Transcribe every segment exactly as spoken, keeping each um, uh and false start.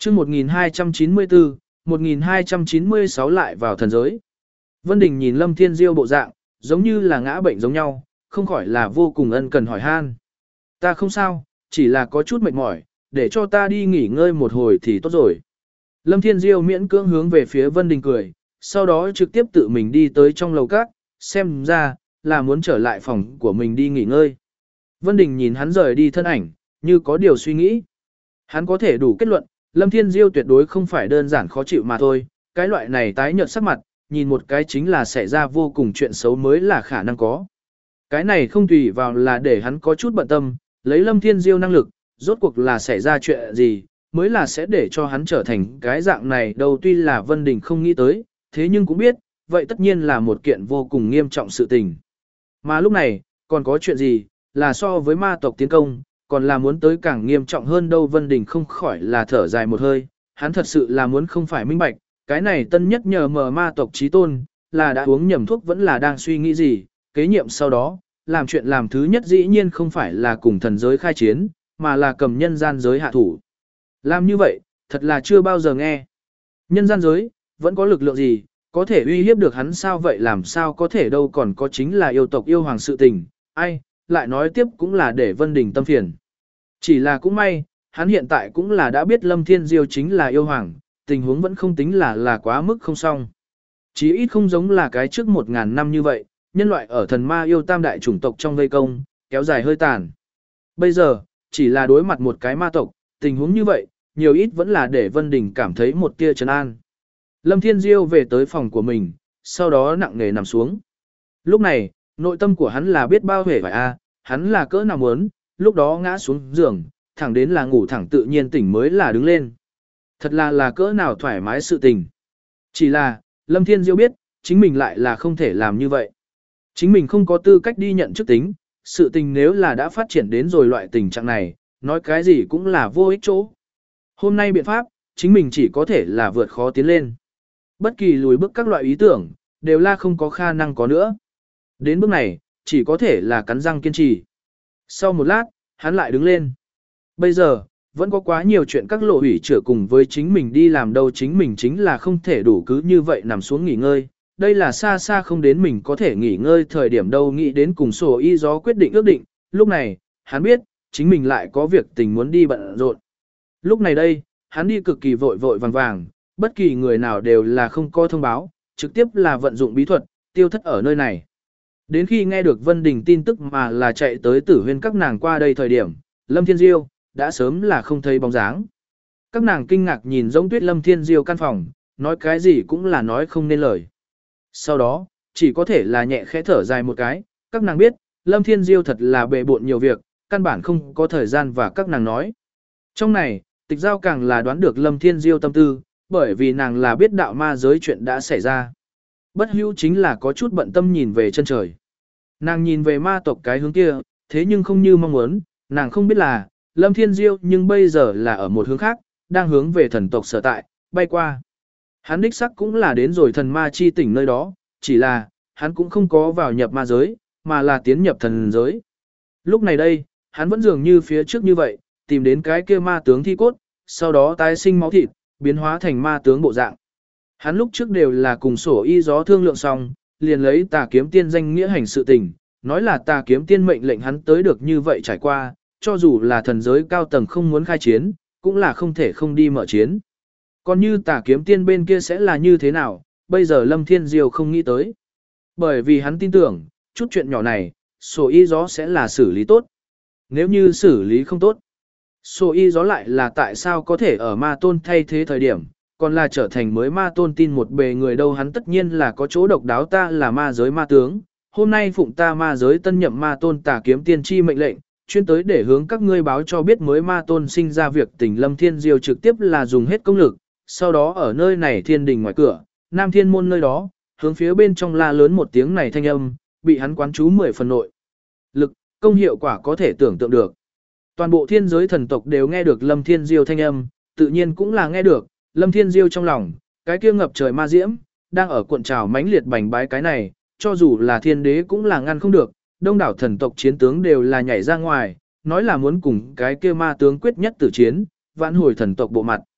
chương một nghìn hai trăm chín mươi tư, một nghìn hai trăm chín mươi sáu lại vào thần giới. Vân Đình nhìn Lâm Thiên Diêu bộ dạng, giống như là ngã bệnh giống nhau, không khỏi là vô cùng ân cần hỏi han. Ta không sao, chỉ là có chút mệt mỏi, để cho ta đi nghỉ ngơi một hồi thì tốt rồi. Lâm Thiên Diêu miễn cưỡng hướng về phía Vân Đình cười, sau đó trực tiếp tự mình đi tới trong lầu các, xem ra là muốn trở lại phòng của mình đi nghỉ ngơi. Vân Đình nhìn hắn rời đi thân ảnh, như có điều suy nghĩ. Hắn có thể đủ kết luận, Lâm Thiên Diêu tuyệt đối không phải đơn giản khó chịu mà thôi, cái loại này tái nhợt sắc mặt, nhìn một cái chính là xảy ra vô cùng chuyện xấu mới là khả năng có. Cái này không tùy vào là để hắn có chút bận tâm, lấy Lâm Thiên Diêu năng lực, rốt cuộc là xảy ra chuyện gì, mới là sẽ để cho hắn trở thành cái dạng này đâu. Tuy là Vân Đình không nghĩ tới, thế nhưng cũng biết, vậy tất nhiên là một kiện vô cùng nghiêm trọng sự tình. Mà lúc này, còn có chuyện gì, là so với ma tộc tiến công, còn là muốn tới càng nghiêm trọng hơn đâu. Vân Đình không khỏi là thở dài một hơi, hắn thật sự là muốn không phải minh bạch, cái này tân nhất nhờ mờ ma tộc chí tôn, là đã uống nhầm thuốc vẫn là đang suy nghĩ gì, kế nhiệm sau đó, làm chuyện làm thứ nhất dĩ nhiên không phải là cùng thần giới khai chiến, mà là cầm nhân gian giới hạ thủ. Làm như vậy, thật là chưa bao giờ nghe. Nhân gian giới, vẫn có lực lượng gì, có thể uy hiếp được hắn sao? Vậy làm sao có thể đâu, còn có chính là yêu tộc yêu hoàng sự tình, ai, lại nói tiếp cũng là để Vân Đình tâm phiền. Chỉ là cũng may, hắn hiện tại cũng là đã biết Lâm Thiên Diêu chính là yêu hoàng, tình huống vẫn không tính là là quá mức không xong. Chí ít không giống là cái trước một ngàn năm như vậy, nhân loại ở thần ma yêu tam đại chủng tộc trong vây công, kéo dài hơi tàn. Bây giờ, chỉ là đối mặt một cái ma tộc, tình huống như vậy, nhiều ít vẫn là để Vân Đình cảm thấy một tia trấn an. Lâm Thiên Diêu về tới phòng của mình, sau đó nặng nề nằm xuống. Lúc này, nội tâm của hắn là biết bao hề phải a, hắn là cỡ nào muốn, lúc đó ngã xuống giường, thẳng đến là ngủ thẳng tự nhiên tỉnh mới là đứng lên. Thật là là cỡ nào thoải mái sự tình. Chỉ là, Lâm Thiên Diêu biết, chính mình lại là không thể làm như vậy. Chính mình không có tư cách đi nhận chức tính, sự tình nếu là đã phát triển đến rồi loại tình trạng này, nói cái gì cũng là vô ích chỗ. Hôm nay biện pháp, chính mình chỉ có thể là vượt khó tiến lên. Bất kỳ lùi bước các loại ý tưởng, đều là không có khả năng có nữa. Đến bước này, chỉ có thể là cắn răng kiên trì. Sau một lát, hắn lại đứng lên. Bây giờ, vẫn có quá nhiều chuyện các lộ ủy trưởng cùng với chính mình đi làm đâu, chính mình chính là không thể đủ cứ như vậy nằm xuống nghỉ ngơi. Đây là xa xa không đến mình có thể nghỉ ngơi thời điểm đâu, nghĩ đến cùng sổ y gió quyết định ước định. Lúc này, hắn biết, chính mình lại có việc tình muốn đi bận rộn. Lúc này đây, hắn đi cực kỳ vội vội vàng vàng, bất kỳ người nào đều là không có thông báo, trực tiếp là vận dụng bí thuật, tiêu thất ở nơi này. Đến khi nghe được Vân Đình tin tức mà là chạy tới Tử Huyên các nàng qua đây thời điểm, Lâm Thiên Diêu đã sớm là không thấy bóng dáng. Các nàng kinh ngạc nhìn Giống Tuyết Lâm Thiên Diêu căn phòng, nói cái gì cũng là nói không nên lời. Sau đó, chỉ có thể là nhẹ khẽ thở dài một cái, các nàng biết, Lâm Thiên Diêu thật là bệ bộn nhiều việc, căn bản không có thời gian và các nàng nói. Trong này, Tịch Giao càng là đoán được Lâm Thiên Diêu tâm tư, bởi vì nàng là biết đạo ma giới chuyện đã xảy ra. Bất hữu chính là có chút bận tâm nhìn về chân trời. Nàng nhìn về ma tộc cái hướng kia, thế nhưng không như mong muốn, nàng không biết là, Lâm Thiên Diêu nhưng bây giờ là ở một hướng khác, đang hướng về thần tộc sở tại, bay qua. Hắn đích sắc cũng là đến rồi thần ma chi tỉnh nơi đó, chỉ là, hắn cũng không có vào nhập ma giới, mà là tiến nhập thần giới. Lúc này đây, hắn vẫn dường như phía trước như vậy, tìm đến cái kia ma tướng thi cốt, sau đó tái sinh máu thịt, biến hóa thành ma tướng bộ dạng. Hắn lúc trước đều là cùng sổ y gió thương lượng xong, liền lấy Tà Kiếm Tiên danh nghĩa hành sự tình, nói là Tà Kiếm Tiên mệnh lệnh hắn tới được như vậy trải qua, cho dù là thần giới cao tầng không muốn khai chiến, cũng là không thể không đi mở chiến. Còn như Tà Kiếm Tiên bên kia sẽ là như thế nào, bây giờ Lâm Thiên Diêu không nghĩ tới. Bởi vì hắn tin tưởng, chút chuyện nhỏ này, sổ y gió sẽ là xử lý tốt. Nếu như xử lý không tốt, sổ y gió lại là tại sao có thể ở ma tôn thay thế thời điểm, còn là trở thành mới ma tôn tin một bề người đâu. Hắn tất nhiên là có chỗ độc đáo, ta là ma giới ma tướng, hôm nay phụng ta ma giới tân nhậm ma tôn Tà Kiếm Tiên chi mệnh lệnh, chuyên tới để hướng các ngươi báo cho biết mới ma tôn sinh ra việc tình. Lâm Thiên Diêu trực tiếp là dùng hết công lực, sau đó ở nơi này thiên đình ngoài cửa, Nam Thiên môn nơi đó, hướng phía bên trong la lớn một tiếng này thanh âm, bị hắn quán chú mười phần nội lực, công hiệu quả có thể tưởng tượng được. Toàn bộ thiên giới thần tộc đều nghe được Lâm Thiên Diêu thanh âm, tự nhiên cũng là nghe được, Lâm Thiên Diêu trong lòng, cái kia ngập trời ma diễm, đang ở cuộn trào mãnh liệt bành bái cái này, cho dù là thiên đế cũng là ngăn không được, đông đảo thần tộc chiến tướng đều là nhảy ra ngoài, nói là muốn cùng cái kia ma tướng quyết nhất tử chiến, vãn hồi thần tộc bộ mặt.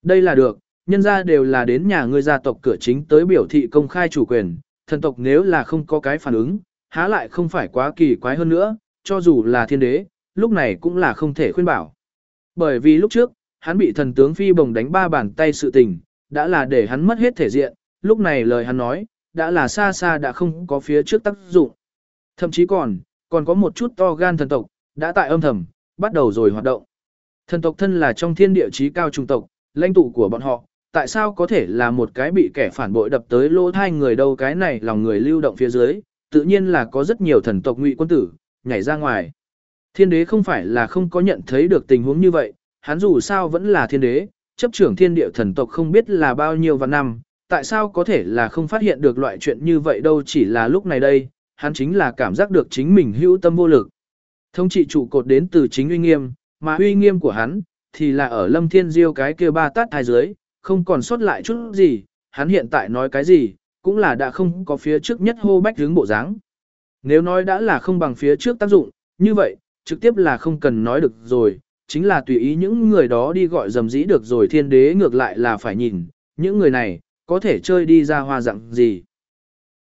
Đây là được, nhân ra đều là đến nhà ngươi gia tộc cửa chính tới biểu thị công khai chủ quyền, thần tộc nếu là không có cái phản ứng, há lại không phải quá kỳ quái hơn nữa, cho dù là thiên đế, lúc này cũng là không thể khuyên bảo. Bởi vì lúc trước, hắn bị thần tướng phi bồng đánh ba bàn tay sự tình, đã là để hắn mất hết thể diện, lúc này lời hắn nói, đã là xa xa đã không có phía trước tác dụng. Thậm chí còn, còn có một chút to gan thần tộc, đã tại âm thầm, bắt đầu rồi hoạt động. Thần tộc thân là trong thiên địa chí cao trung tộc, lãnh tụ của bọn họ, tại sao có thể là một cái bị kẻ phản bội đập tới lỗ thai người đâu, cái này lòng người lưu động phía dưới, tự nhiên là có rất nhiều thần tộc ngụy quân tử, nhảy ra ngoài. Thiên đế không phải là không có nhận thấy được tình huống như vậy, hắn dù sao vẫn là thiên đế, chấp trưởng thiên địa thần tộc không biết là bao nhiêu vạn năm, tại sao có thể là không phát hiện được loại chuyện như vậy đâu, chỉ là lúc này đây, hắn chính là cảm giác được chính mình hữu tâm vô lực. Thống trị trụ cột đến từ chính uy nghiêm, mà uy nghiêm của hắn, thì là ở Lâm Thiên Diêu cái kia ba tát hai dưới, không còn sót lại chút gì, hắn hiện tại nói cái gì, cũng là đã không có phía trước nhất hô bách hướng bộ dáng. Nếu nói đã là không bằng phía trước tác dụng, như vậy, trực tiếp là không cần nói được rồi, chính là tùy ý những người đó đi gọi dầm dĩ được rồi, thiên đế ngược lại là phải nhìn, những người này, có thể chơi đi ra hoa dạng gì.